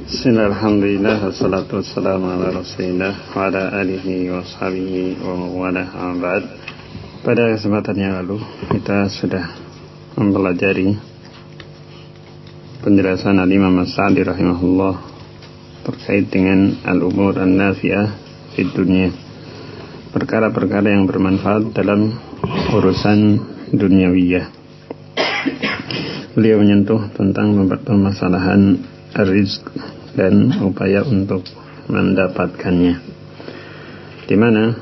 Bismillahirrahmanirrahim. Wassalatu wassalamu ala rasulillah wa ala alihi wa sahbihi wa mawalah abad. Pada kesempatan yang lalu kita sudah mempelajari penjelasan Al-Imam As-Sa'di rahimahullah terkait dengan al-umur an-nafi'ah di dunia, perkara-perkara yang bermanfaat dalam urusan duniawiyah. Beliau menyentuh tentang permasalahan rizq dan upaya untuk mendapatkannya, di mana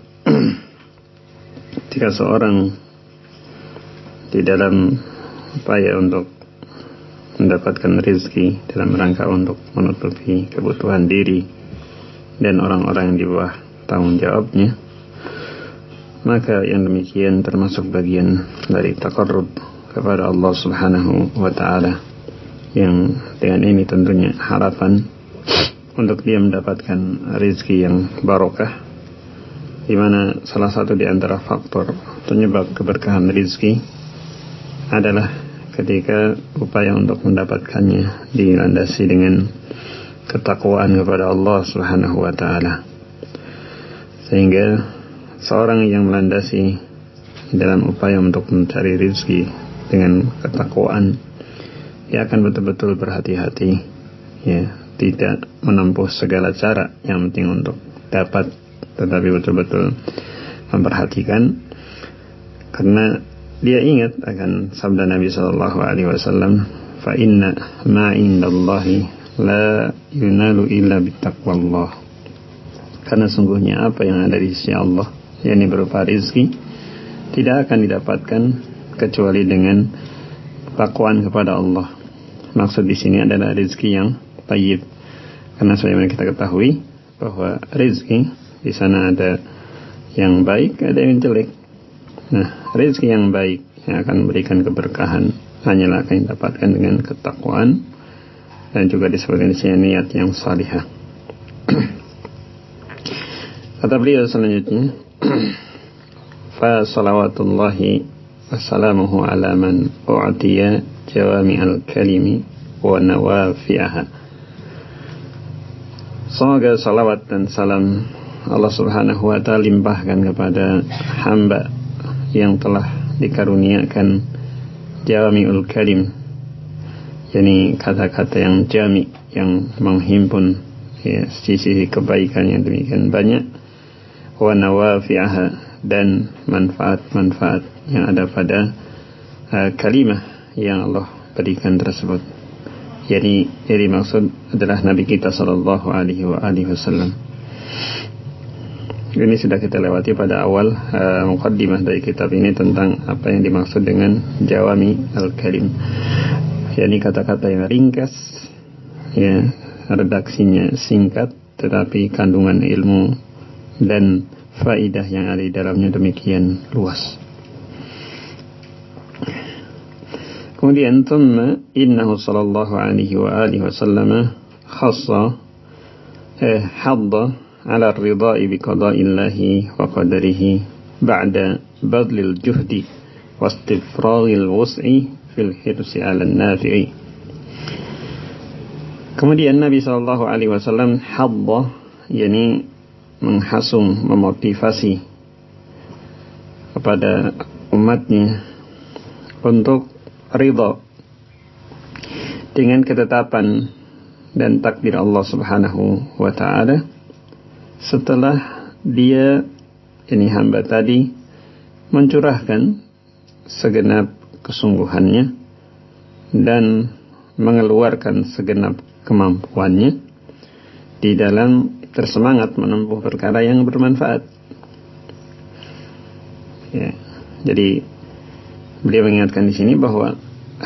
jika seorang di dalam upaya untuk mendapatkan rezeki dalam rangka untuk menutupi kebutuhan diri dan orang-orang yang di bawah tanggung jawabnya, maka yang demikian termasuk bagian dari taqarrub kepada Allah Subhanahu wa ta'ala, yang dengan ini tentunya harapan untuk dia mendapatkan rezeki yang barokah, di mana salah satu di antara faktor penyebab keberkahan rezeki adalah ketika upaya untuk mendapatkannya dilandasi dengan ketakwaan kepada Allah Subhanahu wa ta'ala. Sehingga seorang yang melandasi dalam upaya untuk mencari rezeki dengan ketakwaan, ia akan betul-betul berhati-hati, ya, tidak menempuh segala cara yang penting untuk dapat, tetapi betul-betul memperhatikan, karena dia ingat akan sabda Nabi SAW, fa inna ma indallahi la yunalu illa bittaqwallah, karena sungguhnya apa yang ada di sisi Allah, yakni berupa rezeki, tidak akan didapatkan kecuali dengan takwaan kepada Allah. Maksud di sini adalah rezeki yang tayyib, karena sebagaimana kita ketahui bahwa rezeki di sana ada yang baik, ada yang jelek. Nah, rezeki yang baik yang akan memberikan keberkahan hanyalah akan didapatkan dengan ketakwaan dan juga disebutkan di sini niat yang salihah. Kata beliau selanjutnya, fa salawatullahi wassalamuhu ala man u'tiya jawami'al kalimi wa nawafi'aha. Semoga salawat dan salam Allah Subhanahu wa ta'ala limpahkan kepada hamba yang telah dikaruniakan jawami'ul kalim, yakni kata-kata yang jami, yang menghimpun, ya, sisi kebaikan yang demikian banyak, wa nawafi'aha, dan manfaat-manfaat yang ada pada kalimah yang Allah berikan tersebut. Jadi maksud adalah Nabi kita sallallahu alaihi wasallam. Ini sudah kita lewati pada awal muqaddimah dari kitab ini tentang apa yang dimaksud dengan jawami al-kalim, yakni kata-kata yang ringkas, ya, redaksinya singkat, tetapi kandungan ilmu dan faidah yang ada di dalamnya demikian luas. Kemudian thumma innahu sallallahu alaihi wa alihi wasallam khassa hadda ala ar-ridha'i bi qada'illahi wa qadarihi ba'da badlil juhdi wa istifraghil wus'i fil hirsi 'ala an-nafi'i. Kemudian Nabi sallallahu alaihi wasallam hadda, yakni menghasung, memotivasi kepada umatnya untuk ridha dengan ketetapan dan takdir Allah Subhanahu wa ta'ala setelah dia, ini hamba tadi, mencurahkan segenap kesungguhannya dan mengeluarkan segenap kemampuannya di dalam tersemangat menempuh perkara yang bermanfaat. Ya, jadi beliau mengingatkan di sini bahwa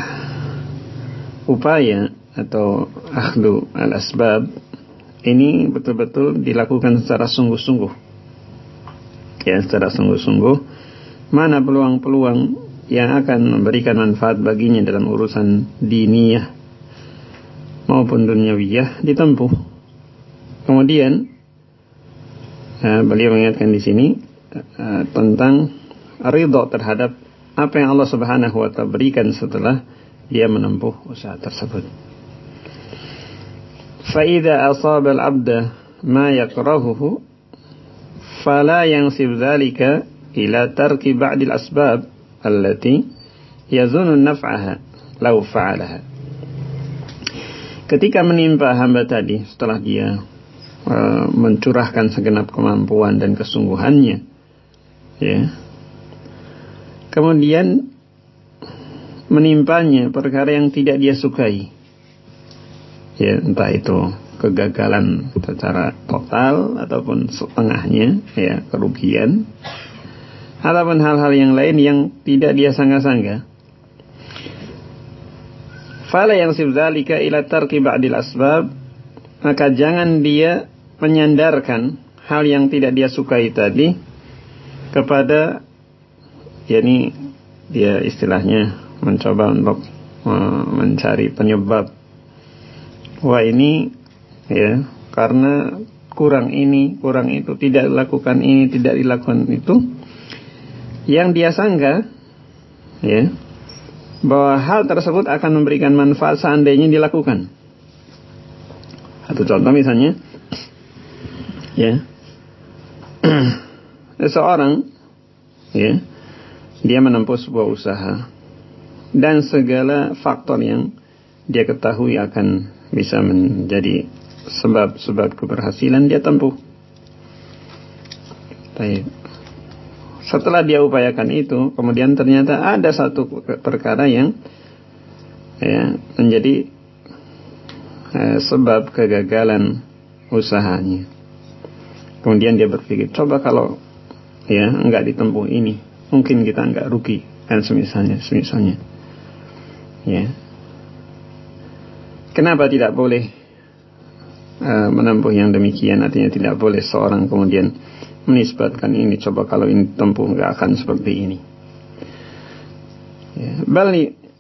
upaya atau akhdhu al-asbab ini betul-betul dilakukan secara sungguh-sungguh. Ya, secara sungguh-sungguh. Mana peluang-peluang yang akan memberikan manfaat baginya dalam urusan diniyah maupun dunyawiyah ditempuh. Kemudian beliau mengingatkan di sini tentang ridha terhadap apa yang Allah Subhanahu wa ta'ala berikan setelah dia menempuh usaha tersebut. fa idza asaba al-'abda ma yakrahuhu fala yansib dzalika ila tarki ba'd al-asbab allati yazunnu naf'aha law fa'alaha. Ketika menimpa hamba tadi setelah dia mencurahkan segenap kemampuan dan kesungguhannya, ya, kemudian menimpanya perkara yang tidak dia sukai, ya, entah itu kegagalan secara total ataupun setengahnya, ya, kerugian, ataupun hal-hal yang lain yang tidak dia sangka-sangka, fala yansib dzalika ila tarki ba'dil asbab, maka jangan dia menyandarkan hal yang tidak dia sukai tadi kepada, yakni dia istilahnya mencoba untuk mencari penyebab. Wah, ini ya karena kurang ini, kurang itu, tidak dilakukan ini, tidak dilakukan itu, yang dia sangka, ya, bahwa hal tersebut akan memberikan manfaat seandainya dilakukan. Satu contoh misalnya, ya, seseorang, ya, dia menempuh sebuah usaha dan segala faktor yang dia ketahui akan bisa menjadi sebab-sebab keberhasilan dia tempuh. Baik. Setelah dia upayakan itu, kemudian ternyata ada satu perkara yang, ya, menjadi sebab kegagalan usahanya. Kemudian dia berpikir, coba kalau, ya, enggak ditempuh ini, mungkin kita enggak rugi, dan semisalnya. Ya. Kenapa tidak boleh menempuh yang demikian? Artinya tidak boleh seorang kemudian menisbatkan ini, coba kalau ini tempuh enggak akan seperti ini. Ya. Bal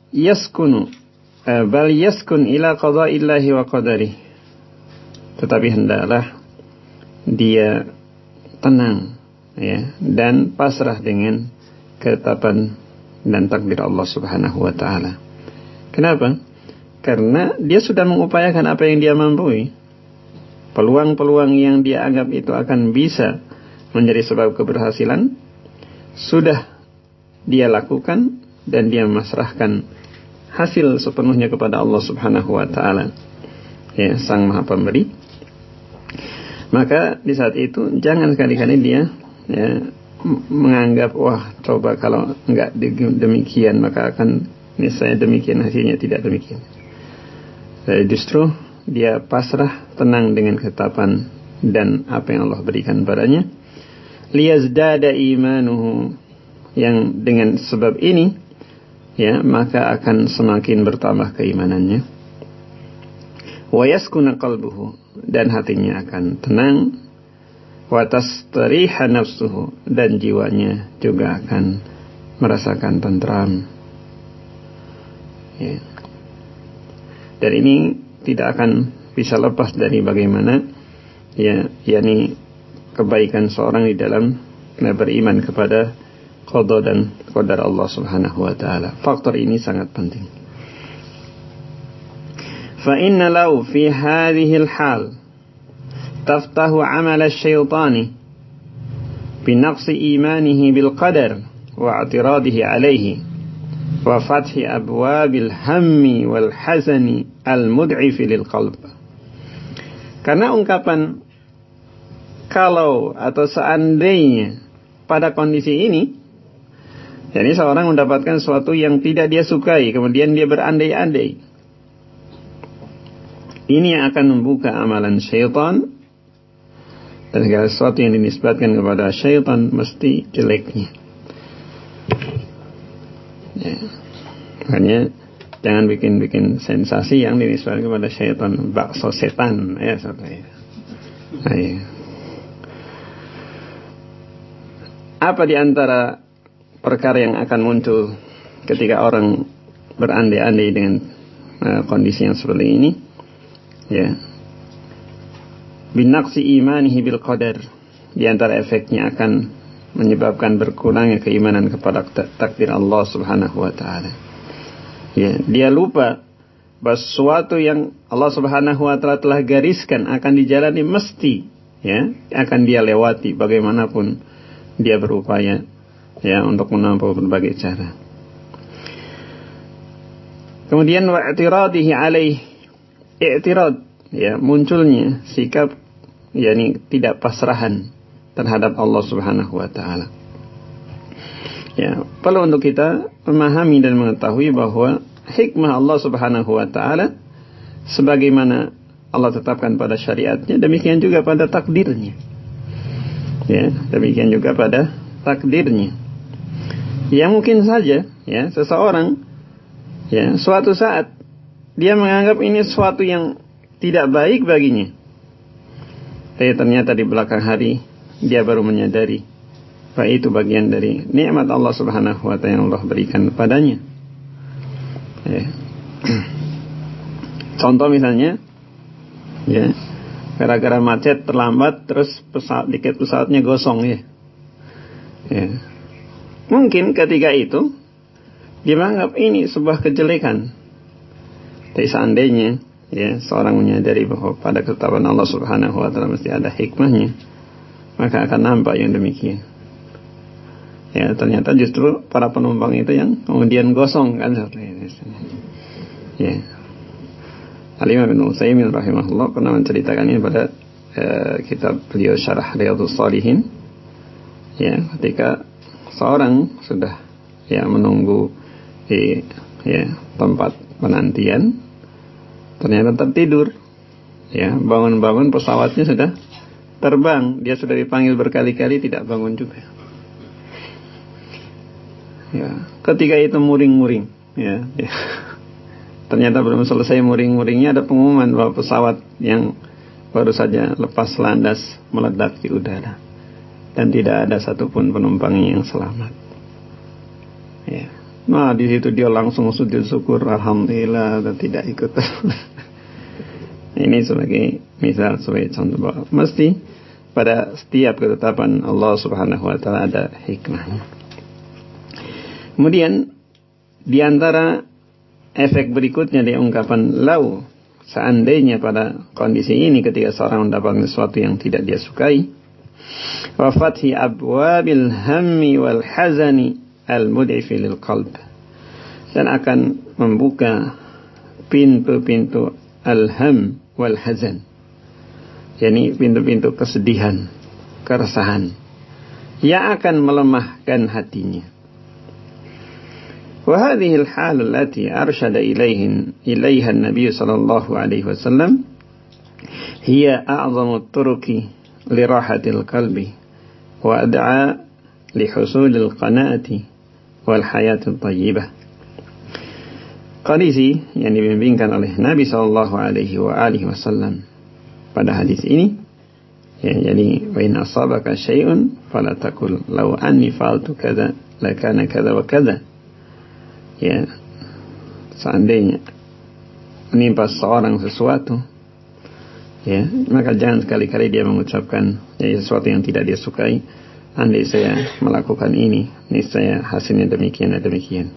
yaskun ila qada'illahi wa qadarih. Tetapi hendaklah dia tenang, ya, dan pasrah dengan ketetapan dan takdir Allah Subhanahu wa taala. Kenapa? Karena dia sudah mengupayakan apa yang dia mampu. Peluang-peluang yang dia anggap itu akan bisa menjadi sebab keberhasilan sudah dia lakukan, dan dia memasrahkan hasil sepenuhnya kepada Allah Subhanahu wa taala, ya, Sang Maha Pemberi. Maka di saat itu jangan sekali-kali dia, ya, menganggap, wah, coba kalau enggak demikian maka akan niscaya demikian, hasilnya tidak demikian. Justru dia pasrah, tenang dengan ketetapan dan apa yang Allah berikan padanya. Liyazdada imanuhu, yang dengan sebab ini, ya, maka akan semakin bertambah keimanannya. Wa yaskuna qalbuhu, dan hatinya akan tenang. Wa tastariha nafsuhu, dan jiwanya juga akan merasakan tentram. Ya. Dan ini tidak akan bisa lepas dari bagaimana, ya, yakni kebaikan seorang di dalam beriman kepada qada dan qadar Allah Subhanahu wa taala. Faktor ini sangat penting. Fa inna lahu fi hadhihi al-hal taftahu 'amal asy-syaitani bi naqsi imanihi bil qadar wa i'tiradihi 'alayhi wa fathi abwabil hammi wal hazani al-mud'if lil qalb. Karena ungkapan kalau atau seandainya pada kondisi ini, jadi seorang mendapatkan sesuatu yang tidak dia sukai, kemudian dia berandai-andai, ini yang akan membuka amalan syaitan, dan segala sesuatu yang dinisbatkan kepada syaitan mesti jeleknya. Ya. Makanya jangan bikin sensasi yang dinisbatkan kepada syaitan, bakso setan, ya, saudara. Nah, ya. Apa di antara perkara yang akan muncul ketika orang berandai-andai dengan kondisi yang seperti ini? Ya, binaqsi imanihi bil qadar, di antara efeknya akan menyebabkan berkurangnya keimanan kepada takdir Allah Subhanahu wa taala. Ya, dia lupa bahwa sesuatu yang Allah Subhanahu wa taala telah gariskan akan dijalani mesti ya akan dia lewati bagaimanapun dia berupaya ya untuk menempuh berbagai cara. Kemudian wa'tiradihi alaih, i'tirad ya munculnya sikap yakni tidak pasrahan terhadap Allah Subhanahu wa taala. Ya, perlu untuk kita memahami dan mengetahui bahwa hikmah Allah Subhanahu wa taala sebagaimana Allah tetapkan pada syariatnya, demikian juga pada takdirnya. Ya, demikian juga pada takdirnya. Ya mungkin saja ya seseorang ya suatu saat dia menganggap ini sesuatu yang tidak baik baginya. Tapi ternyata di belakang hari dia baru menyadari bahwa itu bagian dari nikmat Allah Subhanahu wa taala yang Allah berikan padanya. Ya. Contoh misalnya ya, gara-gara macet terlambat terus tiket pesawatnya gosong ya. Ya. Mungkin ketika itu dia menganggap ini sebuah kejelekan. Tapi seandainya ya seorang menyadari bahwa pada ketetapan Allah Subhanahu wa taala mesti ada hikmahnya, maka akan nampak yang demikian. Ya, ternyata justru para penumpang itu yang kemudian gosong kan seperti ini. Ya. Al-Imam Ibnu Utsaimin rahimahullah pernah menceritakan ini pada kitab beliau Syarah Riyadhus Shalihin. Ya, ketika seorang sudah ya menunggu di ya tempat penantian, ternyata tertidur. Ya, bangun-bangun pesawatnya sudah terbang, dia sudah dipanggil berkali-kali tidak bangun juga. Ya, ketika itu muring-muring, ya. Ternyata belum selesai muring-muringnya ada pengumuman bahwa pesawat yang baru saja lepas landas meledak di udara dan tidak ada satupun penumpangnya yang selamat. Ya. Nah di situ dia langsung sujud syukur, alhamdulillah dan tidak ikut. Ini sebagai misal, sebagai contoh bahwa mesti pada setiap ketetapan Allah Subhanahu wa taala ada hikmahnya. Kemudian di antara efek berikutnya dari ungkapan lau, seandainya pada kondisi ini ketika seorang mendapatkan sesuatu yang tidak dia sukai, wa fathi abwabil hammi wal hazani al mud'ifi lil qalb, dan akan membuka pintu-pintu al-ham wal hazan, yakni pintu-pintu kesedihan, keresahan yang akan melemahkan hatinya. وهذه الحال التي أرشد إليها النبي صلى الله عليه وسلم هي أعظم الطرق لراحة القلب وأدعى لحصول القناعة والحياة الطيبة. Kondisi yang dibimbingkan oleh Nabi sallallahu alaihi wasallam pada hadis ini ya, jadi wa in asabaka syai'un fala taqul law anni fa'altu kadza lakana kadza wa kadza. Ya, seandainya menimpa seorang sesuatu, ya, maka jangan sekali-kali dia mengucapkan ya, sesuatu yang tidak dia sukai. Andai saya melakukan ini, niscaya hasilnya demikian dan demikian.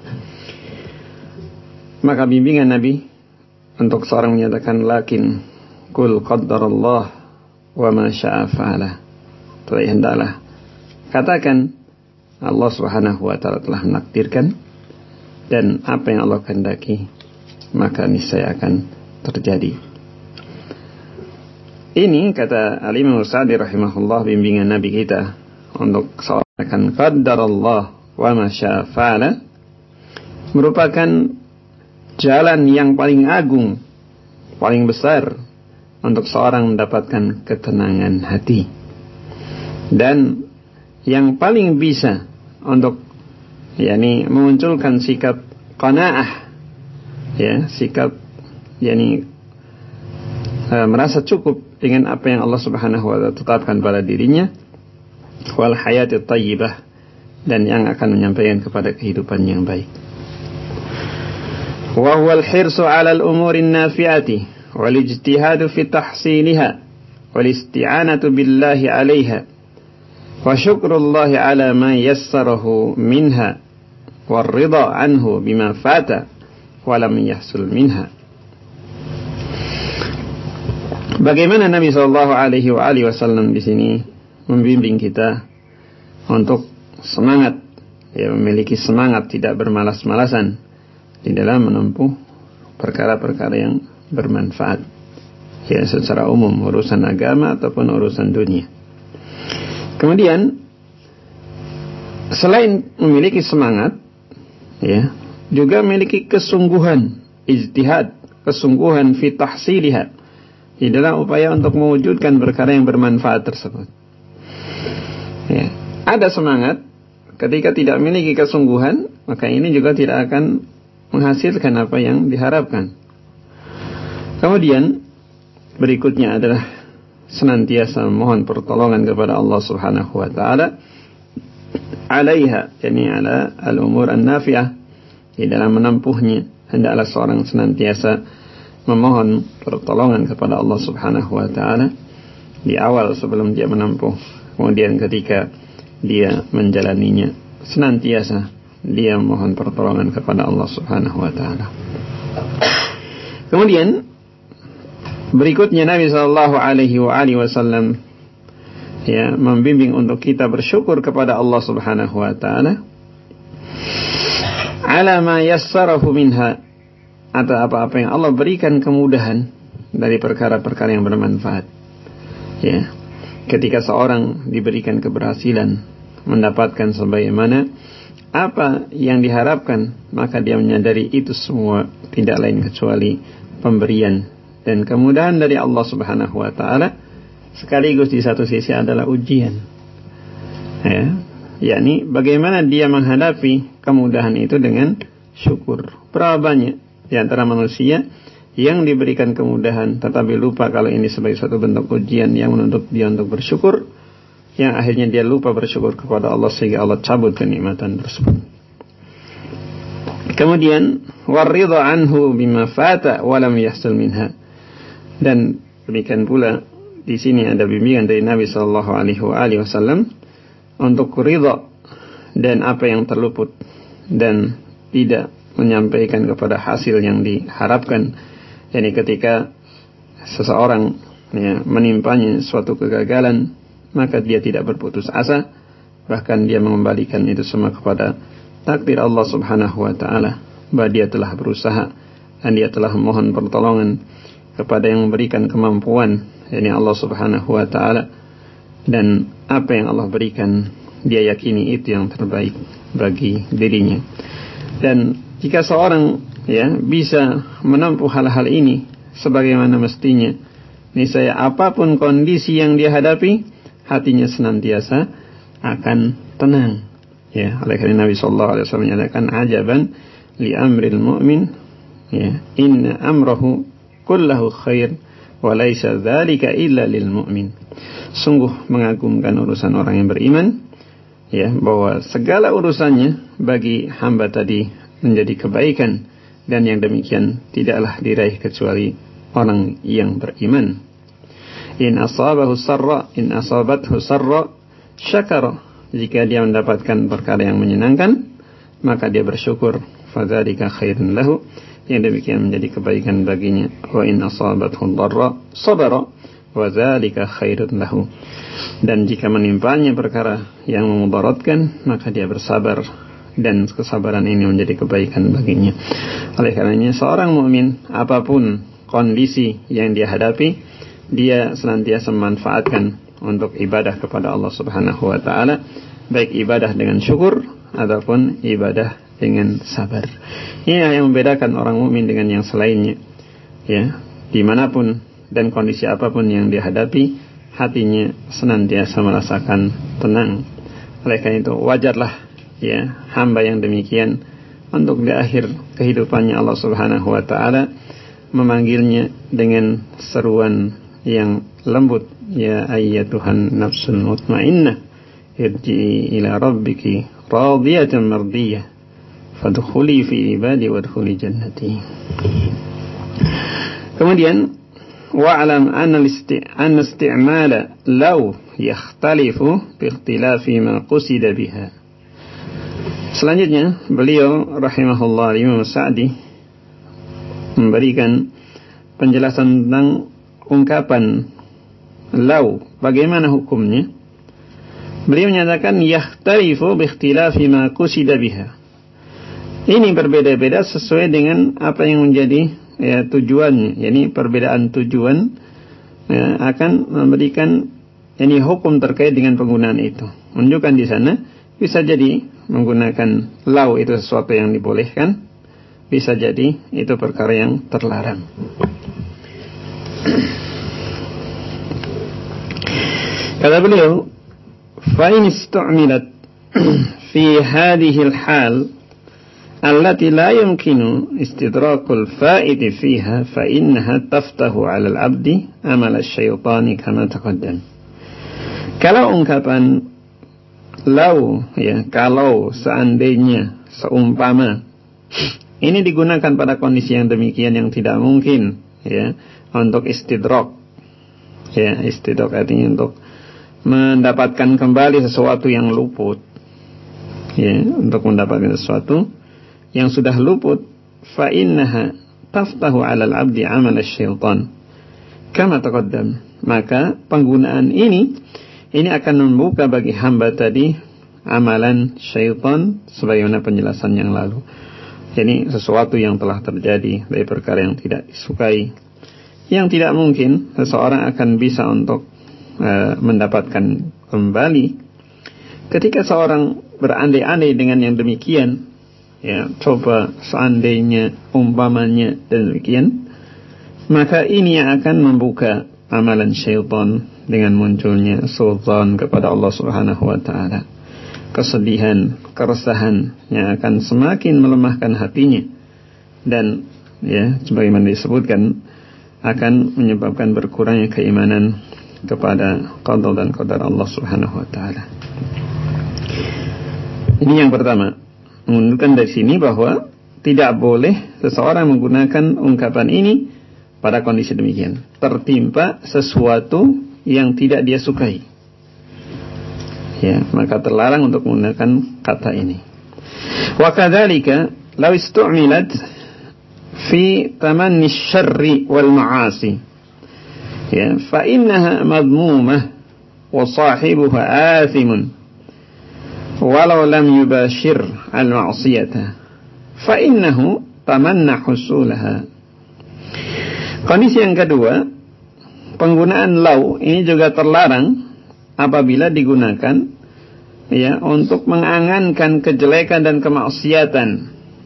Maka bimbingan Nabi untuk seorang menyatakan lakin kul qaddarallah wa ma syaa fa'ala. Hendaklah katakan Allah Subhanahu wa taala telah menakdirkan, dan apa yang Allah kehendaki maka niscaya akan terjadi. Ini kata Al-Imam Sa'di rahimahullah bimbingan Nabi kita untuk seorang qaddarallah wa ma syaa fa'ala merupakan jalan yang paling agung, paling besar untuk seorang mendapatkan ketenangan hati, dan yang paling bisa untuk yakni memunculkan sikap qanaah, ya, sikap yakni merasa cukup dengan apa yang Allah Subhanahu wa taala tetapkan pada dirinya, wal hayatut thayyibah, dan yang akan menyampaikan kepada kehidupan yang baik. Wa huwal hirsu 'ala al-umurin nafi'ati wal ijtihadu fi tahsiliha wal isti'anatu billahi 'alayha wa syukrullahi 'ala ma yassarahu minha والرضا عنه بما فات walam yahsul minha. Bagaimana Nabi sallallahu alaihi wasallam di sini membimbing kita untuk semangat, ya, memiliki semangat tidak bermalas-malasan di dalam menempuh perkara-perkara yang bermanfaat, ya, secara umum, urusan agama ataupun urusan dunia. Kemudian selain memiliki semangat, ya, juga memiliki kesungguhan, ijtihad, kesungguhan fi tahsiliha, di dalam upaya untuk mewujudkan perkara yang bermanfaat tersebut. Ya, ada semangat, ketika tidak memiliki kesungguhan, maka ini juga tidak akan menghasilkan apa yang diharapkan. Kemudian berikutnya adalah senantiasa memohon pertolongan kepada Allah Subhanahu wa taala alaiha, yakni ala al-umur an-nafi'ah, di dalam menempuhnya. Hendaklah seorang senantiasa memohon pertolongan kepada Allah Subhanahu wa taala di awal sebelum dia menempuh, kemudian ketika dia menjalaninya, senantiasa dia memohon pertolongan kepada Allah Subhanahu wa taala. Kemudian berikutnya Nabi sallallahu alaihi wasallam, ya, membimbing untuk kita bersyukur kepada Allah Subhanahu wa taala ala ma yassarahu minha, atau apa-apa yang Allah berikan kemudahan dari perkara-perkara yang bermanfaat. Ya, ketika seorang diberikan keberhasilan, mendapatkan sebagaimana apa yang diharapkan, maka dia menyadari itu semua tidak lain kecuali pemberian dan kemudahan dari Allah Subhanahu wa taala, sekaligus di satu sisi adalah ujian. Ya, yakni bagaimana dia menghadapi kemudahan itu dengan syukur. Berapa banyak di antara manusia yang diberikan kemudahan tetapi lupa kalau ini sebagai suatu bentuk ujian yang menuntut dia untuk bersyukur, yang akhirnya dia lupa bersyukur kepada Allah sehingga Allah cabut kenikmatan tersebut. Kemudian waridha anhu bima fata walam yahsul minha, dan demikian pula di sini ada bimbingan dari Nabi sallallahu alaihi wasallam untuk ridha dan apa yang terluput dan tidak menyampaikan kepada hasil yang diharapkan. Yani ketika seseorang, ya, menimpanya suatu kegagalan, maka dia tidak berputus asa, bahkan dia mengembalikan itu semua kepada takdir Allah Subhanahu wa taala, bahwa dia telah berusaha dan dia telah memohon pertolongan kepada yang memberikan kemampuan, yakni Allah Subhanahu wa taala, dan apa yang Allah berikan dia yakini itu yang terbaik bagi dirinya. Dan jika seorang, ya, bisa menempuh hal-hal ini sebagaimana mestinya, niscaya apapun kondisi yang dia hadapi, hatinya senantiasa akan tenang. Ya, oleh karena Nabi sallallahu alaihi wasallam menyatakan ajaban li amril mu'min, ya, inna amrahu kullahu khair wa laisa dzalika illa lil mu'min. Sungguh mengagumkan urusan orang yang beriman, ya, bahwa segala urusannya bagi hamba tadi menjadi kebaikan, dan yang demikian tidaklah diraih kecuali orang yang beriman. In asabathu sarra syakara, jika dia mendapatkan perkara yang menyenangkan maka dia bersyukur, fadzalika khairun lahu, yang demikian menjadi kebaikan baginya. Wa in asabathu dharra sabara wa dzalika khairun lahu, dan jika menimpanya perkara yang memudaratkan maka dia bersabar, dan kesabaran ini menjadi kebaikan baginya. Oleh karenanya seorang mukmin apapun kondisi yang dia hadapi, dia senantiasa memanfaatkan untuk ibadah kepada Allah Subhanahu wa taala, baik ibadah dengan syukur ataupun ibadah dengan sabar. Ini yang membedakan orang mukmin dengan yang selainnya. Ya, dimanapun dan kondisi apapun yang dihadapi, hatinya senantiasa merasakan tenang. Oleh karena itu wajarlah, ya, hamba yang demikian untuk di akhir kehidupannya Allah Subhanahu wa taala memanggilnya dengan seruan yang lembut, ya ayyatuhan nafsul mutmainnah irji'i ila rabbiki radiyatan mardiyah fadkhuli fi ibadi wadkhuli jannati. Kemudian wa'lam anna istimala law yakhtalifu bi ikhtilafi ma qusida biha. Selanjutnya beliau rahimahullah Imam Sa'di memberikan penjelasan tentang ungkapan lau, bagaimana hukumnya. Beliau menyatakan yahtarifu biikhtilafi ma qusida biha. Ini berbeda-beda sesuai dengan apa yang menjadi tujuannya. Yani perbedaan tujuan akan memberikan hukum terkait dengan penggunaan itu. Menunjukkan di sana bisa jadi menggunakan lau itu sesuatu yang dibolehkan, bisa jadi itu perkara yang terlarang. Kata beliau, fa in istu'milat fi hadhihi al-hal allati la yumkinu istidrakul fa'idi fiha fa innaha taftahu 'ala al-'abdi amal asy-syaitani kama taqaddam. Kalau ungkapan lau, kalau, seandainya, seumpama, ini digunakan pada kondisi yang demikian yang tidak mungkin untuk istidrak. Istidrak artinya untuk mendapatkan kembali sesuatu yang luput. Untuk mendapatkan sesuatu yang sudah luput, fa innaha taftahu 'ala al-'abdi 'amal asy-syaitan kama taqaddam. Maka penggunaan ini akan membuka bagi hamba tadi amalan syaitan sebagaimana penjelasan yang lalu. Jadi sesuatu yang telah terjadi dari perkara yang tidak disukai, yang tidak mungkin seseorang akan bisa untuk mendapatkan kembali. Ketika seorang berandai-andai dengan yang demikian, coba seandainya, umpamanya dan demikian, maka ini yang akan membuka amalan syaitan dengan munculnya sultan kepada Allah Subhanahu wa taala. Kesedihan, keresahan yang akan semakin melemahkan hatinya, dan sebagaimana disebutkan akan menyebabkan berkurangnya keimanan kepada qada dan qadar Allah Subhanahu wa taala. Ini yang pertama, menunjukkan dari sini bahwa tidak boleh seseorang menggunakan ungkapan ini pada kondisi demikian, tertimpa sesuatu yang tidak dia sukai, maka terlarang untuk menggunakan kata ini. Wa kadzalika law istu'milat fi tamanni syarri wal ma'asi, fa innaha madmumah wa sahibuha athimun walau lam yubashir al ma'siyata fa innahu tamanna husulaha. Kondisi yang kedua, penggunaan lau ini juga terlarang apabila digunakan untuk mengangankan kejelekan dan kemaksiatan.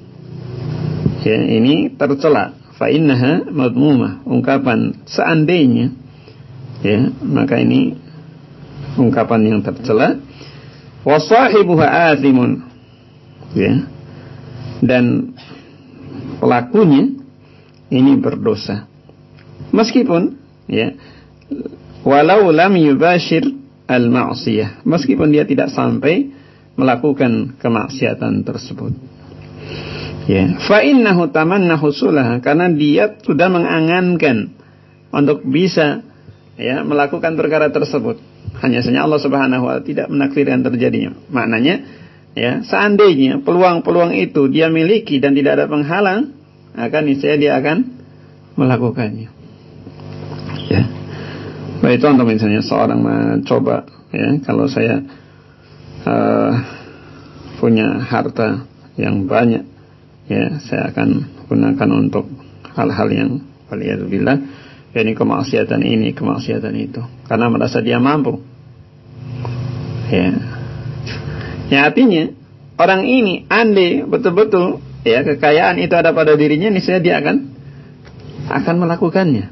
Ini tercela. Fa innaha madmumah, ungkapan seandainya, maka ini ungkapan yang tercela. Wa sahibuha athimun, dan pelakunya ini berdosa. Meskipun walau lam yubashir al-ma'siyah, meskipun dia tidak sampai melakukan kemaksiatan tersebut. Fa innahu tamanna husulaha, karena dia sudah mengangankan untuk bisa melakukan perkara tersebut. Hanya saja Allah Subhanahu wa taala tidak menakdirkan terjadinya. Maknanya seandainya peluang-peluang itu dia miliki dan tidak ada penghalang, akan niscaya dia akan melakukannya. Baik, contoh misalnya seorang mencoba, kalau saya punya harta yang banyak, saya akan gunakan untuk hal-hal yang waliyadzubillah, ini kemaksiatan ini, kemaksiatan itu, karena merasa dia mampu. Artinya orang ini andai betul-betul kekayaan itu ada pada dirinya, niscaya dia akan melakukannya.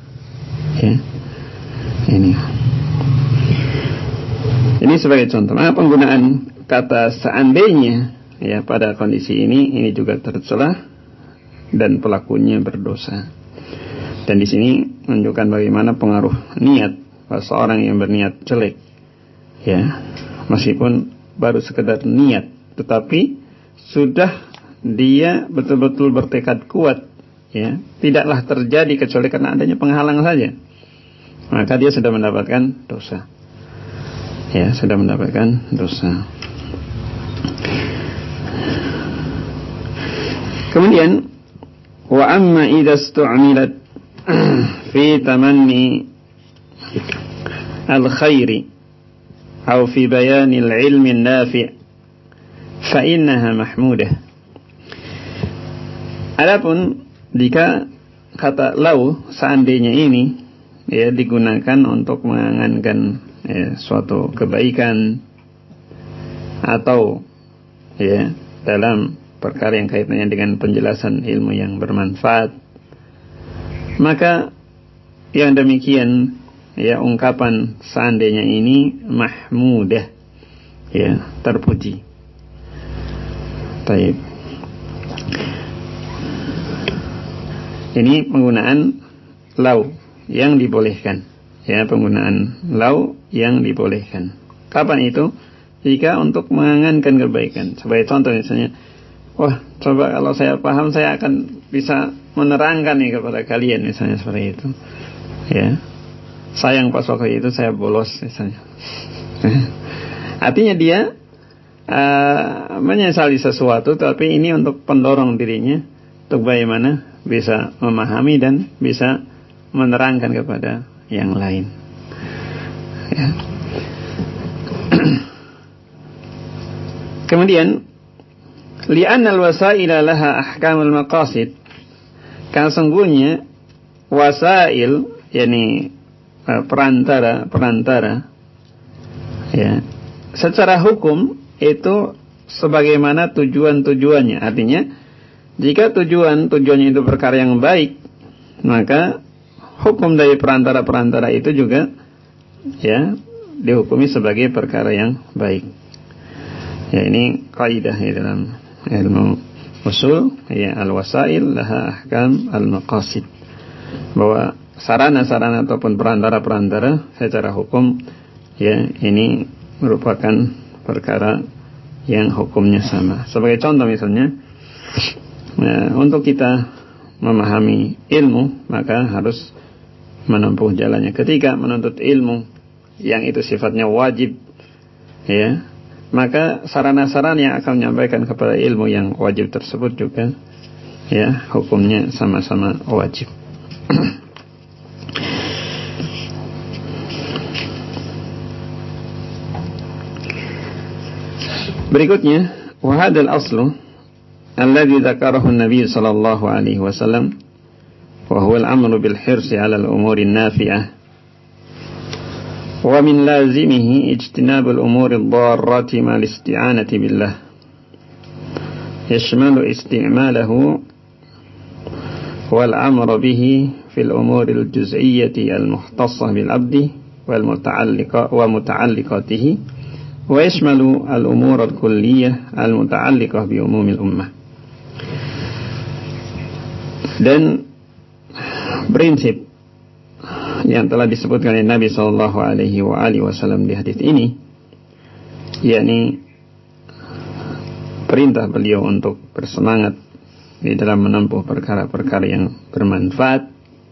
Ini sebagai contoh. Penggunaan kata seandainya pada kondisi ini juga tercela dan pelakunya berdosa. Dan di sini menunjukkan bagaimana pengaruh niat seorang yang berniat jelek, meskipun baru sekedar niat, tetapi sudah dia betul-betul bertekad kuat, tidaklah terjadi kecuali karena adanya penghalang saja, maka dia sudah mendapatkan dosa. Sudah mendapatkan dosa. Kemudian Wa amma idza istu'milat fi tamanni al-khairi aw fi bayani al-ilmi an-nafi' fa innaha mahmudah. Adapun jika kata lau seandainya ini ya digunakan untuk mengangankan suatu kebaikan atau ya dalam perkara yang kaitannya dengan penjelasan ilmu yang bermanfaat, maka yang demikian ya ungkapan seandainya ini mahmudah, ya terpuji. Baik. Ini penggunaan lau yang dibolehkan, ya penggunaan lau yang dibolehkan. Kapan itu? Jika untuk mengangankan kebaikan. Sebagai contoh misalnya, wah coba kalau saya paham saya akan bisa menerangkan nih kepada kalian misalnya seperti itu. Ya, sayang pas waktu itu saya bolos misalnya. Artinya dia menyesali sesuatu, tapi ini untuk pendorong dirinya untuk bagaimana bisa memahami dan bisa menerangkan kepada yang lain. Ya. Kemudian li'anna al-wasaila laha ahkamul maqasid, karena sungguhnya wasail yakni perantara ya secara hukum itu sebagaimana tujuannya. Artinya jika tujuannya itu perkara yang baik, maka hukum dari perantara itu juga ya dihukumi sebagai perkara yang baik. Ya, ini kaidah ya dalam ilmu usul, ya al-wasail laha ahkam al-maqasid, bahwa sarana-sarana ataupun perantara secara hukum ya ini merupakan perkara yang hukumnya sama. Sebagai contoh misalnya, untuk kita memahami ilmu maka harus menempuh jalannya. Ketika menuntut ilmu yang itu sifatnya wajib, ya maka sarana-sarana yang akan menyampaikan kepada ilmu yang wajib tersebut juga ya hukumnya sama-sama wajib. Berikutnya, wa hadzal aslu alladhi dzakarahu an-nabiy sallallahu alaihi wasallam wa huwa al-amru bil hirsi 'ala al-umuri an-nafi'ah wa min lazimihi ijtinab al-umuri ad-darrati ma al-isti'anati billah yashmalu isti'malahu wal amru bihi fil umuri al-juz'iyyati al-mukhtassah bil 'abdi wal muta'alliqatihi wa yashmalu al-umur al-kulliyah al-muta'alliqah bi umumil ummah. Dan prinsip yang telah disebutkan oleh Nabi sallallahu alaihi wasallam di hadis ini, yakni perintah beliau untuk bersemangat di dalam menempuh perkara-perkara yang bermanfaat,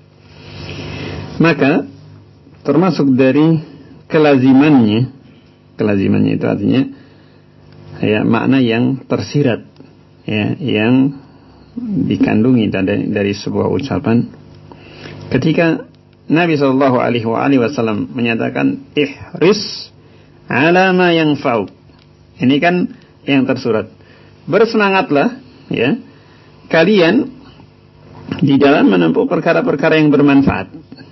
maka termasuk dari kelazimannya itu artinya ya makna yang tersirat ya yang dikandungi dari sebuah ucapan ketika Nabi sallallahu alaihi wasallam menyatakan ihris ala ma yanfa'u. Ini kan yang tersurat. Bersemangatlah ya kalian di dalam menempuh perkara-perkara yang bermanfaat.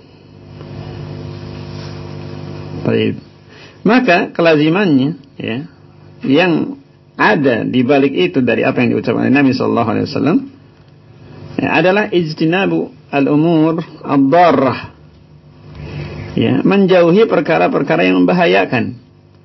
Baik. Maka kelazimannya ya yang ada di balik itu dari apa yang diucapkan oleh Nabi sallallahu alaihi wasallam ya, adalah ijtinabu al-umur ad-darrah. Ya, menjauhi perkara-perkara yang membahayakan.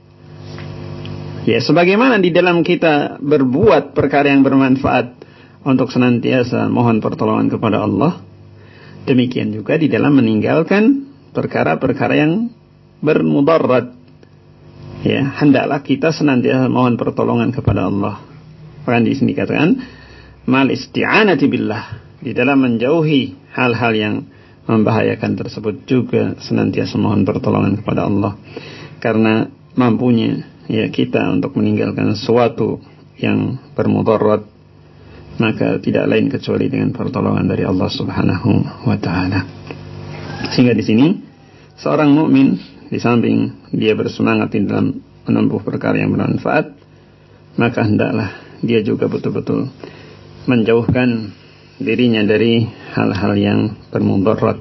Ya, sebagaimana di dalam kita berbuat perkara yang bermanfaat untuk senantiasa mohon pertolongan kepada Allah, demikian juga di dalam meninggalkan perkara-perkara yang bermudarat. Ya, hendaklah kita senantiasa mohon pertolongan kepada Allah. Bahkan di sini dikatakan mal isti'anati billah, di dalam menjauhi hal-hal yang membahayakan tersebut juga senantiasa mohon pertolongan kepada Allah, karena mampunya ya kita untuk meninggalkan sesuatu yang bermudarat maka tidak lain kecuali dengan pertolongan dari Allah Subhanahu wa taala. Sehingga di sini seorang mukmin di samping dia bersemangat di dalam menempuh perkara yang bermanfaat, maka hendaklah dia juga betul-betul menjauhkan dirinya dari hal-hal yang bermudarat.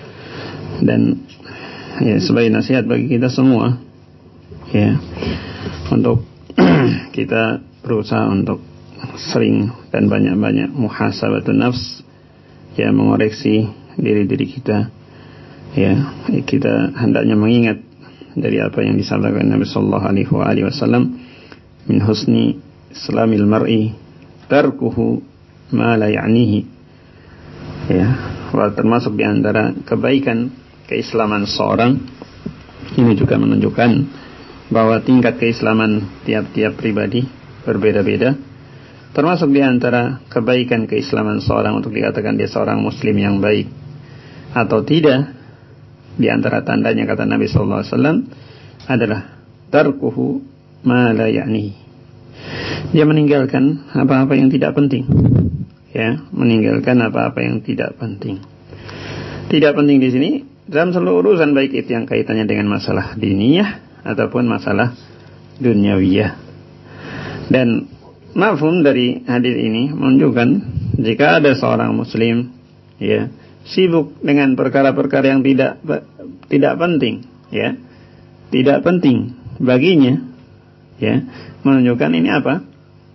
Dan ya, sebagai nasihat bagi kita semua, ya, untuk kita berusaha untuk sering dan banyak-banyak muhasabatun nafs, ya, mengoreksi diri-diri kita. Ya, kita hendaknya mengingat dari apa yang disampaikan Nabi sallallahu alaihi wasallam, min husni islamil mar'i tarkuhu ma la ya'nihi. Ya, termasuk di antara kebaikan keislaman seorang, ini juga menunjukkan bahwa tingkat keislaman tiap-tiap pribadi berbeda-beda. Termasuk di antara kebaikan keislaman seorang untuk dikatakan dia seorang muslim yang baik atau tidak, di antara tandanya kata Nabi sallallahu alaihi wasallam adalah tarkuhu ma la ya'ni. Dia meninggalkan apa-apa yang tidak penting. Ya, meninggalkan apa-apa yang tidak penting. Tidak penting di sini dalam seluruh urusan, baik itu yang kaitannya dengan masalah diniyah ataupun masalah duniawiyah. Dan mafhum dari hadis ini menunjukkan jika ada seorang muslim, ya, sibuk dengan perkara-perkara yang tidak penting, ya, tidak penting baginya, ya, menunjukkan ini apa?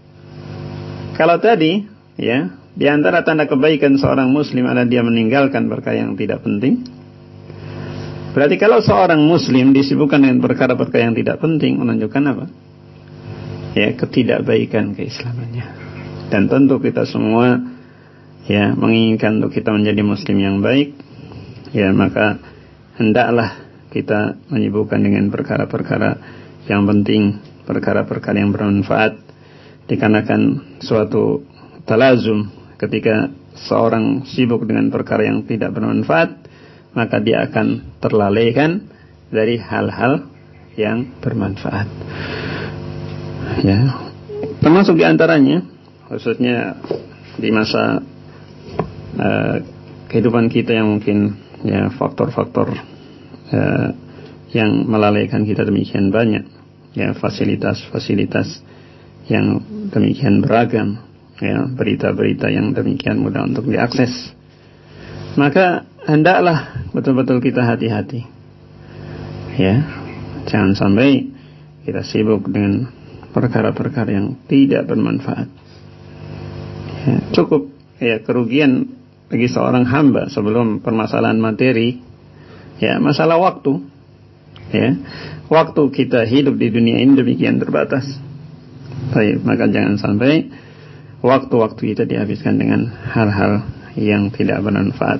Kalau tadi, ya, di antara tanda kebaikan seorang muslim adalah dia meninggalkan perkara yang tidak penting. Berarti kalau seorang muslim disibukkan dengan perkara-perkara yang tidak penting, menunjukkan apa? Ya, ketidakbaikan keislamannya. Dan tentu kita semua, ya, menginginkan untuk kita menjadi muslim yang baik, ya, maka hendaklah kita menyibukkan dengan perkara-perkara yang penting, perkara-perkara yang bermanfaat. Dikarenakan suatu talazum, ketika seorang sibuk dengan perkara yang tidak bermanfaat, maka dia akan terlalaikan dari hal-hal yang bermanfaat. Ya, termasuk diantaranya, khususnya di masa kehidupan kita yang mungkin, ya, faktor-faktor yang melalaikan kita demikian banyak, ya, fasilitas-fasilitas yang demikian beragam, ya, berita-berita yang demikian mudah untuk diakses, maka hendaklah betul-betul kita hati-hati, ya, jangan sampai kita sibuk dengan perkara-perkara yang tidak bermanfaat. Ya, cukup, ya, kerugian bagi seorang hamba sebelum permasalahan materi, ya, masalah waktu, ya, waktu kita hidup di dunia ini demikian terbatas. Baik, maka jangan sampai waktu-waktu kita dihabiskan dengan hal-hal yang tidak bermanfaat.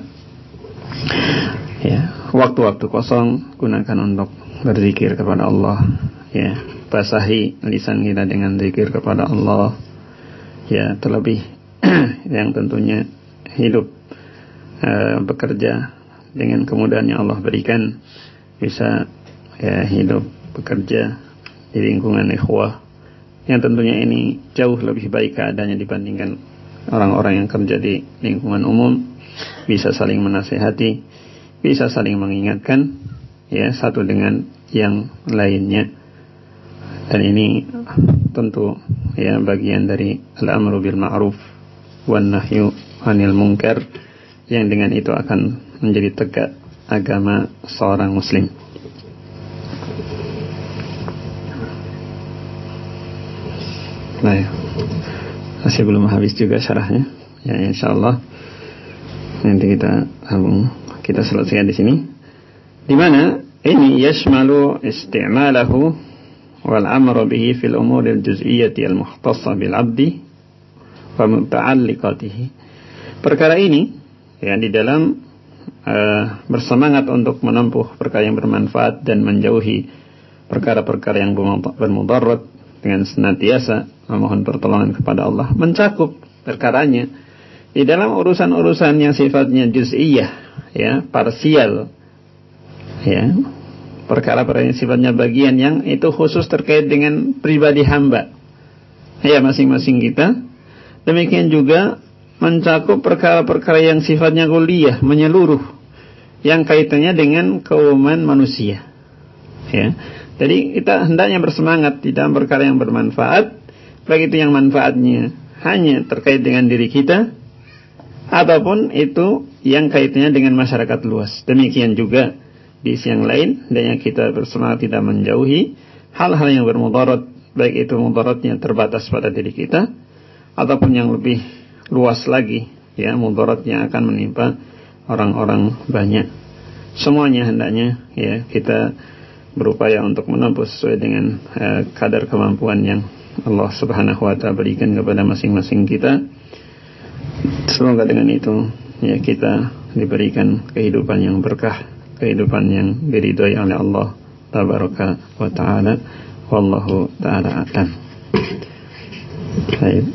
Ya, waktu-waktu kosong gunakan untuk berzikir kepada Allah, ya, basahi lisan kita dengan zikir kepada Allah, ya, terlebih yang tentunya hidup, bekerja dengan kemudahan yang Allah berikan, bisa, ya, hidup bekerja di lingkungan ikhwah yang tentunya ini jauh lebih baik keadaannya dibandingkan orang-orang yang kerja di lingkungan umum. Bisa saling menasihati, bisa saling mengingatkan, ya, satu dengan yang lainnya. Dan ini tentu, ya, bagian dari al-amru bil ma'ruf wan nahyu 'anil munkar, yang dengan itu akan menjadi tegak agama seorang muslim. Nah, ya, masih belum habis juga syarahnya, ya, insyaallah nanti kita selesaikan di sini, di mana ini yashmalu isti'malahu wal amru bihi fil umuril juz'iyyati al muhtassa bil 'abdi wa muta'alliqatihi. Perkara ini, ya, di dalam bersemangat untuk menempuh perkara yang bermanfaat dan menjauhi perkara-perkara yang bermudarat dengan senantiasa memohon pertolongan kepada Allah, mencakup perkaranya di dalam urusan-urusan yang sifatnya juz'iyah, ya, parsial, ya, perkara-perkara yang sifatnya bagian yang itu khusus terkait dengan pribadi hamba, ya, masing-masing kita Demikian juga mencakup perkara-perkara yang sifatnya kuliah, menyeluruh, yang kaitannya dengan keumuman manusia. Ya. Jadi kita hendaknya bersemangat di dalam perkara yang bermanfaat, baik itu yang manfaatnya hanya terkait dengan diri kita, ataupun itu yang kaitannya dengan masyarakat luas. Demikian juga di sisi yang lain, hendaknya kita bersemangat tidak menjauhi hal-hal yang bermudarat, baik itu mudaratnya terbatas pada diri kita, ataupun yang lebih luas lagi, ya, mudarat yang akan menimpa orang-orang banyak. Semuanya hendaknya, ya, kita berupaya untuk menempuh sesuai dengan kadar kemampuan yang Allah Subhanahu wa ta'ala berikan kepada masing-masing kita. Semoga dengan itu, ya, kita diberikan kehidupan yang berkah, kehidupan yang diridhai oleh Allah Tabaraka wa ta'ala. Wallahu ta'ala a'lam. Baik.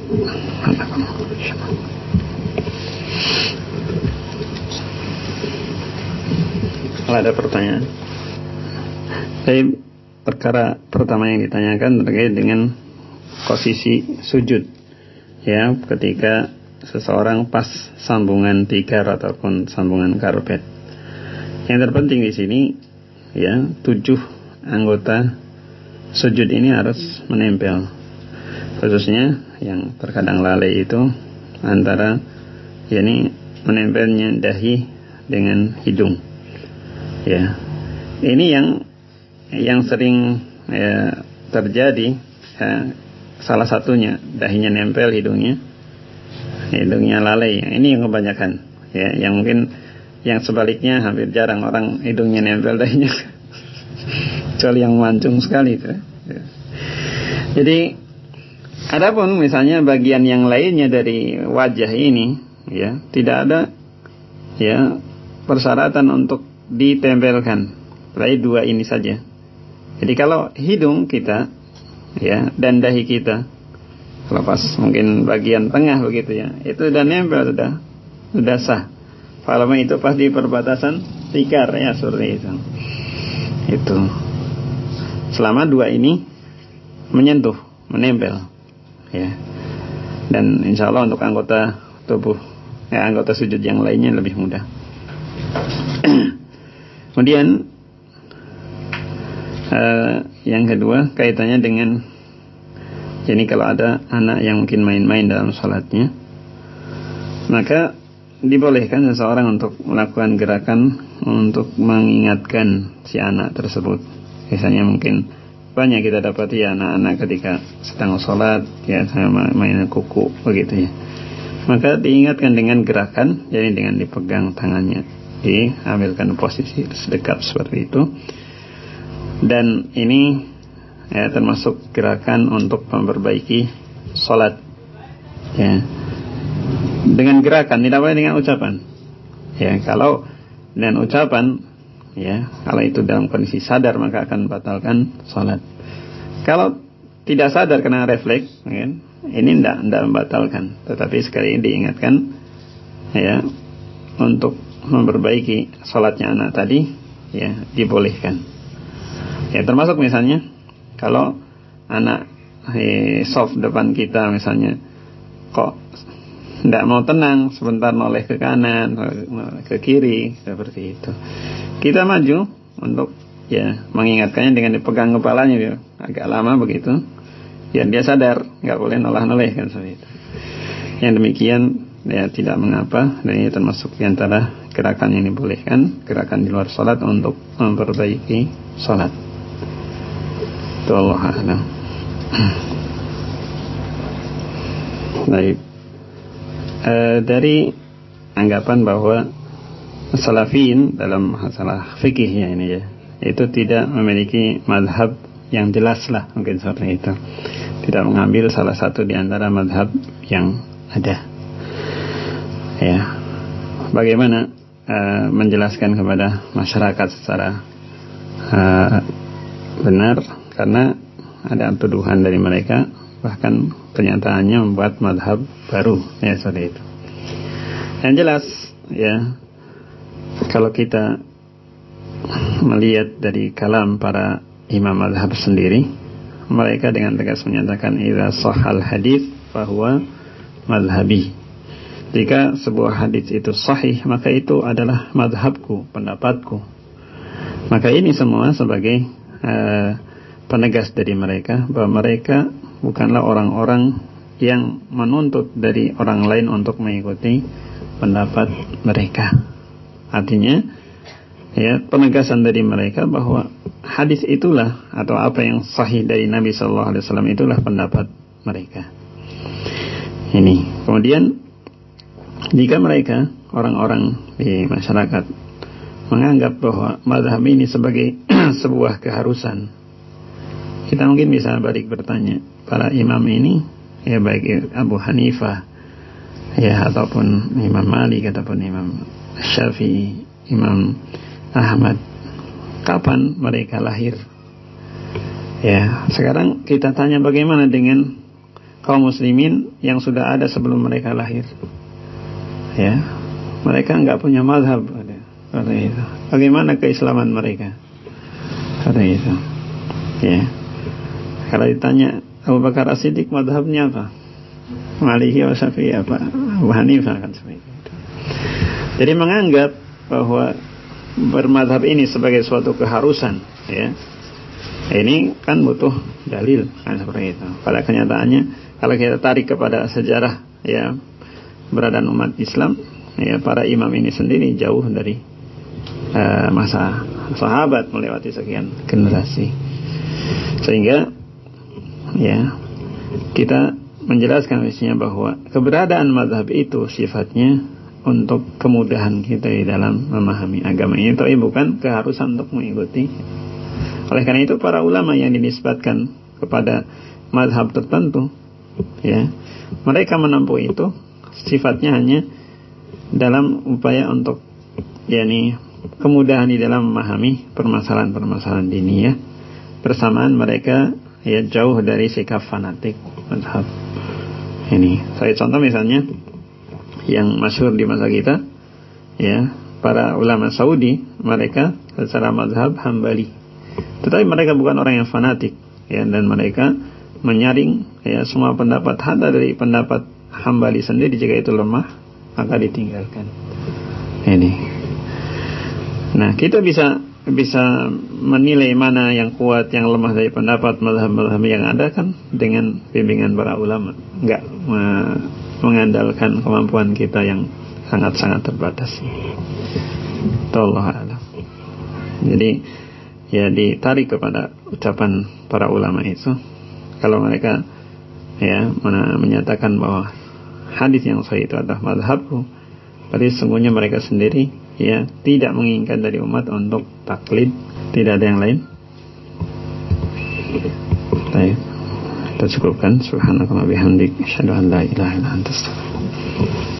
Kalau ada pertanyaan. Baik, perkara pertama yang ditanyakan terkait dengan posisi sujud, ya, ketika seseorang pas sambungan tikar ataupun sambungan karpet. Yang terpenting di sini, ya, 7 anggota sujud ini harus menempel. Khususnya yang terkadang lalai itu antara, yakni menempelnya dahi dengan hidung. Ya, ini yang sering, ya, terjadi, ya, salah satunya dahinya nempel, hidungnya lalai. Ini yang kebanyakan, ya, yang mungkin yang sebaliknya hampir jarang orang hidungnya nempel dahinya. Kecuali yang mancung sekali itu. Ya. Jadi adapun misalnya bagian yang lainnya dari wajah ini, ya, tidak ada, ya, persyaratan untuk ditempelkan. Berarti 2 ini saja. Jadi kalau hidung kita, ya, dan dahi kita, kalau pas mungkin bagian tengah begitu, ya, itu sudah nempel, sudah sah. Kalau itu pas di perbatasan tikar, ya, seperti itu. Itu. Selama 2 ini menyentuh, menempel, ya. Dan insya Allah untuk anggota tubuh, ya, anggota sujud yang lainnya lebih mudah. Kemudian yang kedua kaitannya dengan, jadi kalau ada anak yang mungkin main-main dalam sholatnya, maka dibolehkan seseorang untuk melakukan gerakan untuk mengingatkan si anak tersebut. Misalnya mungkin banyak kita dapati, ya, anak-anak ketika sedang sholat, ya, sama main kuku begitu, ya, maka diingatkan dengan gerakan, jadi dengan dipegang tangannya, diambilkan posisi sedekat seperti itu. Dan ini, ya, termasuk gerakan untuk memperbaiki sholat, ya, dengan gerakan, tidak boleh dengan ucapan, ya. Kalau dengan ucapan, ya, kalau itu dalam kondisi sadar maka akan membatalkan sholat. Kalau tidak sadar karena refleks, ya, ini tidak membatalkan, tetapi sekali ini diingatkan, ya, untuk memperbaiki sholatnya anak tadi, ya, dibolehkan. Ya, termasuk misalnya kalau anak soft depan kita misalnya kok tidak mau tenang, sebentar noleh ke kanan, ke kiri, seperti itu, kita maju untuk, ya, mengingatkannya dengan dipegang kepalanya, ya, agak lama begitu, ya, dia sadar, nggak boleh noleh kan, seperti itu. Yang demikian, ya, tidak mengapa, dan ini termasuk di antara gerakan yang dibolehkan, gerakan di luar sholat untuk memperbaiki sholat. Itu Allah a'lam. Baik. Dari anggapan bahwa salafin dalam masalah fikih, ya, ini, ya, itu tidak memiliki madhab yang jelas lah, mungkin seperti itu, tidak mengambil salah satu di antara madhab yang ada, ya. Bagaimana menjelaskan kepada masyarakat secara benar, karena ada tuduhan dari mereka, bahkan kenyataannya membuat madhab baru, ya, seperti itu. Yang jelas, ya, kalau kita melihat dari kalam para imam madhab sendiri, mereka dengan tegas menyatakan idza shahhal hadits bahwa madhabi. Jika sebuah hadis itu sahih, maka itu adalah madhabku, pendapatku. Maka ini semua sebagai penegas dari mereka bahwa mereka bukanlah orang-orang yang menuntut dari orang lain untuk mengikuti pendapat mereka. Artinya, ya, penegasan dari mereka bahwa hadis itulah atau apa yang sahih dari Nabi Sallallahu Alaihi Wasallam itulah pendapat mereka. Ini. Kemudian jika mereka orang-orang di masyarakat menganggap bahwa mazhab ini sebagai sebuah keharusan, kita mungkin bisa balik bertanya, para imam ini, ya baik Abu Hanifah, ya ataupun Imam Malik ataupun Imam Syafi'i, Imam Ahmad, kapan mereka lahir? Ya, sekarang kita tanya bagaimana dengan kaum muslimin yang sudah ada sebelum mereka lahir? Ya, mereka enggak punya mazhab karena itu. Bagaimana keislaman mereka? Karena itu. Ya. Kalau ditanya Abu Bakar As-Siddiq mazhabnya apa? Maliki atau Syafi'i apa? Abu Hanifah kan seperti itu. Jadi menganggap bahwa bermadzhab ini sebagai suatu keharusan, ya. Ini kan butuh dalil kan seperti itu. Pada kenyataannya kalau kita tarik kepada sejarah, ya, beradaan umat Islam, ya, para imam ini sendiri jauh dari masa sahabat, melewati sekian generasi, sehingga, ya, kita menjelaskan misalnya bahwa keberadaan mazhab itu sifatnya untuk kemudahan kita di dalam memahami agama ini, tapi bukan keharusan untuk mengikuti. Oleh karena itu para ulama yang dinisbatkan kepada mazhab tertentu, ya, mereka menempuh itu sifatnya hanya dalam upaya untuk, yakni, kemudahan di dalam memahami permasalahan-permasalahan diniyah, bersamaan mereka, ya, jauh dari sikap fanatik mazhab. Ini saya contoh misalnya yang masyhur di masa kita, ya, para ulama Saudi, mereka secara mazhab Hambali, tetapi mereka bukan orang yang fanatik, ya, dan mereka menyaring, ya, semua pendapat, hatta dari pendapat Hambali sendiri jika itu lemah maka ditinggalkan. Ini. Nah, kita bisa menilai mana yang kuat, yang lemah dari pendapat mazhab-mazhab yang ada kan dengan bimbingan para ulama, enggak mengandalkan kemampuan kita yang sangat-sangat terbatas. Wallahu a'lam. Jadi, ya, ditarik kepada ucapan para ulama itu. Kalau mereka, ya, menyatakan bahwa hadis yang sahih itu adalah mazhabku, berarti sesungguhnya mereka sendiri, ya, tidak menginginkan dari umat untuk taklid, tidak ada yang lain. Baik, kita cukupkan. Subhanallah wa bihamdik, asyhadu an la ilaha illa anta, astaghfiruka.